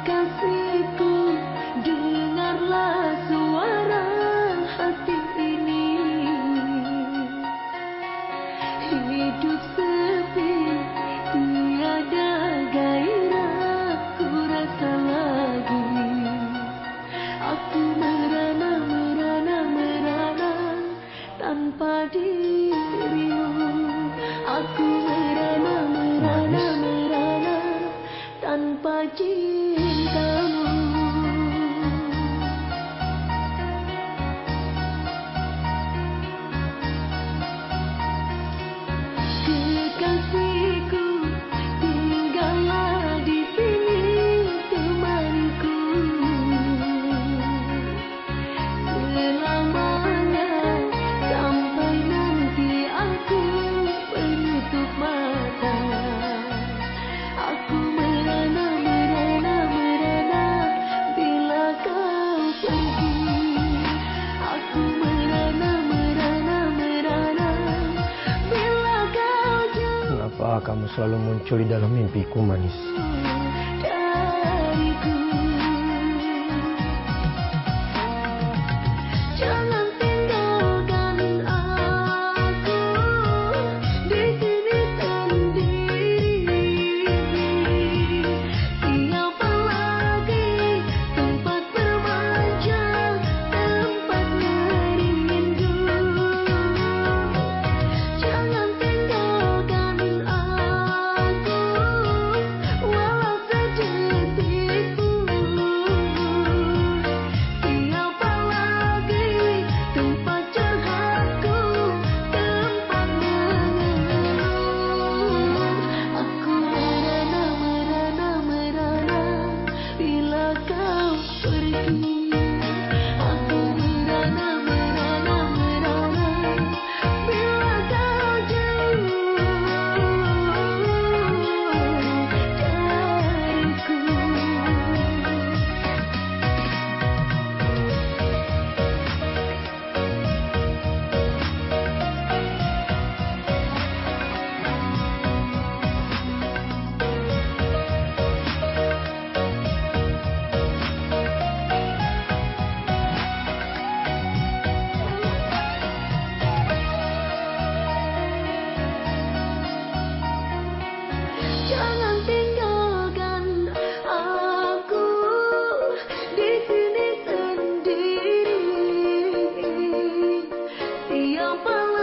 Kekasihku, dengarlah suara hati ini. Hidup sepi, tiada gairah ku rasa lagi. Aku merana, merana, merana tanpa dirimu. Aku merana, merana, merana tanpa cintamu. Kekasihku, tinggallah di sini temaniku selamanya sampai nanti aku menutup mata. Aku merana, merana, merana bila kau pergi. Aku merana, merana, merana bila kau jauh Kenapa kamu selalu muncul di dalam mimpiku, manis? dariku. Jangan tinggalkan aku di sini sendiri. Siapa lagi tempat bermanja, tempat merindu. Jangan tinggalkan aku walau sedetik pun. Siapa lagi tempat curhatku, tempat mengeluh. Aku merana, merana, merana bila kau pergi. Aku merana, merana, merana bila kau jauh dariku. Jangan tinggalkan aku di sini sendiri. Siapa